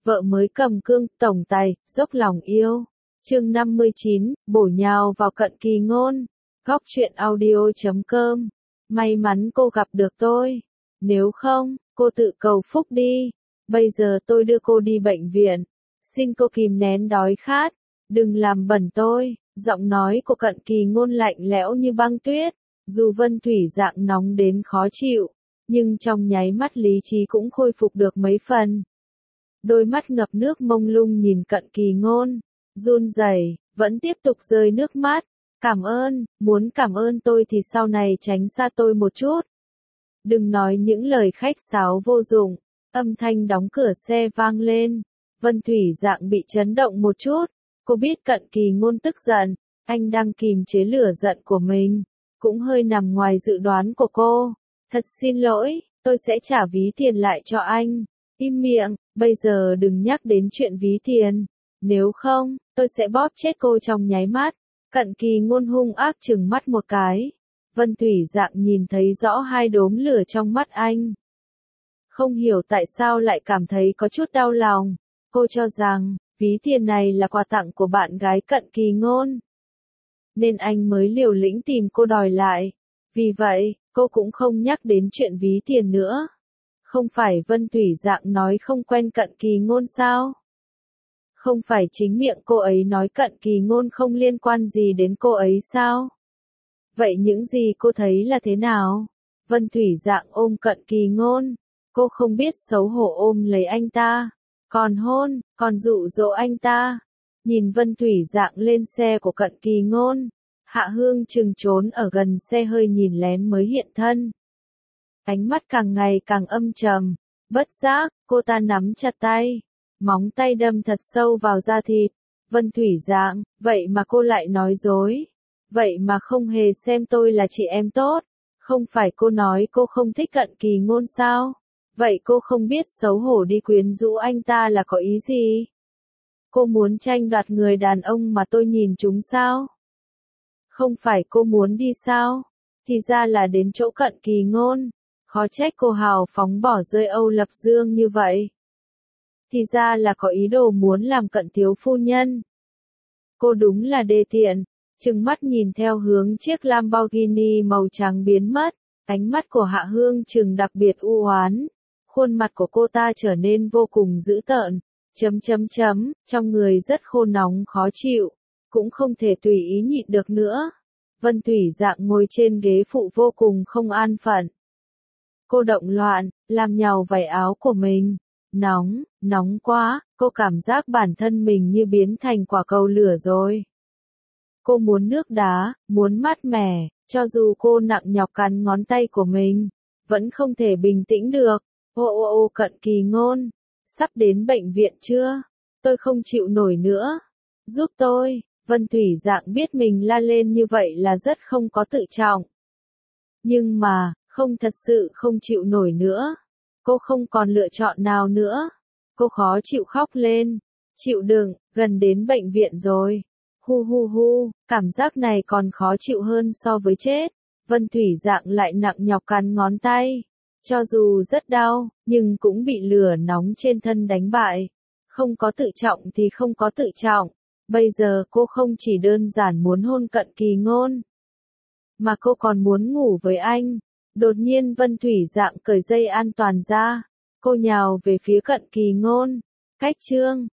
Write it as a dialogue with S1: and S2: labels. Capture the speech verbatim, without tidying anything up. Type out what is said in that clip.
S1: vợ mới cầm cương, tổng tài, dốc lòng yêu. Chương năm mươi chín, bổ nhào vào Cận Kỳ Ngôn. Góc truyện audio chấm com. May mắn cô gặp được tôi. Nếu không, cô tự cầu phúc đi. Bây giờ tôi đưa cô đi bệnh viện. Xin cô kìm nén đói khát. Đừng làm bẩn tôi. Giọng nói của Cận Kỳ Ngôn lạnh lẽo như băng tuyết. Dù Vân Thủy Dạng nóng đến khó chịu, nhưng trong nháy mắt lý trí cũng khôi phục được mấy phần. Đôi mắt ngập nước mông lung nhìn Cận Kỳ Ngôn, run rẩy, vẫn tiếp tục rơi nước mắt. Cảm ơn, muốn cảm ơn tôi thì sau này tránh xa tôi một chút. Đừng nói những lời khách sáo vô dụng. Âm thanh đóng cửa xe vang lên. Vân Thủy Dạng bị chấn động một chút. Cô biết Cận Kỳ Ngôn tức giận, anh đang kìm chế lửa giận của mình. Cũng hơi nằm ngoài dự đoán của cô. Thật xin lỗi, tôi sẽ trả ví tiền lại cho anh. Im miệng, bây giờ đừng nhắc đến chuyện ví tiền. Nếu không, tôi sẽ bóp chết cô trong nháy mắt. Cận Kỳ Ngôn hung ác trừng mắt một cái. Vân Thủy Dạng nhìn thấy rõ hai đốm lửa trong mắt anh. Không hiểu tại sao lại cảm thấy có chút đau lòng. Cô cho rằng, ví tiền này là quà tặng của bạn gái Cận Kỳ Ngôn, nên anh mới liều lĩnh tìm cô đòi lại. Vì vậy, cô cũng không nhắc đến chuyện ví tiền nữa. Không phải Vân Thủy Dạng nói không quen Cận Kỳ Ngôn sao? Không phải chính miệng cô ấy nói Cận Kỳ Ngôn không liên quan gì đến cô ấy sao? Vậy những gì cô thấy là thế nào? Vân Thủy Dạng ôm Cận Kỳ Ngôn. Cô không biết xấu hổ ôm lấy anh ta. Còn hôn, còn dụ dỗ anh ta. Nhìn Vân Thủy Dạng lên xe của Cận Kỳ Ngôn. Hạ Hương Trừng trốn ở gần xe hơi nhìn lén mới hiện thân. Ánh mắt càng ngày càng âm trầm. Bất giác, cô ta nắm chặt tay. Móng tay đâm thật sâu vào da thịt. Vân Thủy Dạng, vậy mà cô lại nói dối. Vậy mà không hề xem tôi là chị em tốt. Không phải cô nói cô không thích Cận Kỳ Ngôn sao? Vậy cô không biết xấu hổ đi quyến rũ anh ta là có ý gì? Cô muốn tranh đoạt người đàn ông mà tôi nhìn trúng sao? Không phải cô muốn đi sao? Thì ra là đến chỗ Cận Kỳ Ngôn. Khó trách cô hào phóng bỏ rơi Âu Lập Dương như vậy. Thì ra là có ý đồ muốn làm Cận thiếu phu nhân. Cô đúng là đê tiện. Trừng mắt nhìn theo hướng chiếc Lamborghini màu trắng biến mất. Ánh mắt của Hạ Hương Trừng đặc biệt u oán. Khuôn mặt của cô ta trở nên vô cùng dữ tợn. Chấm chấm chấm, trong người rất khô nóng khó chịu. Cũng không thể tùy ý nhịn được nữa. Vân Thủy Dạng ngồi trên ghế phụ vô cùng không an phận. Cô động loạn, làm nhàu vải áo của mình. Nóng, nóng quá, cô cảm giác bản thân mình như biến thành quả cầu lửa rồi. Cô muốn nước đá, muốn mát mẻ, cho dù cô nặng nhọc cắn ngón tay của mình, vẫn không thể bình tĩnh được. Ô ô ô Cận Kỳ Ngôn, sắp đến bệnh viện chưa? Tôi không chịu nổi nữa. Giúp tôi. Vân Thủy Dạng biết mình la lên như vậy là rất không có tự trọng. Nhưng mà, không thật sự không chịu nổi nữa. Cô không còn lựa chọn nào nữa. Cô khó chịu khóc lên. Chịu đựng, gần đến bệnh viện rồi. Hu hu hu, cảm giác này còn khó chịu hơn so với chết. Vân Thủy Dạng lại nặng nhọc cắn ngón tay. Cho dù rất đau, nhưng cũng bị lửa nóng trên thân đánh bại. Không có tự trọng thì không có tự trọng. Bây giờ cô không chỉ đơn giản muốn hôn Cận Kỳ Ngôn, mà cô còn muốn ngủ với anh. Đột nhiên Vân Thủy Dạng cởi dây an toàn ra. Cô nhào về phía Cận Kỳ Ngôn. Cách chương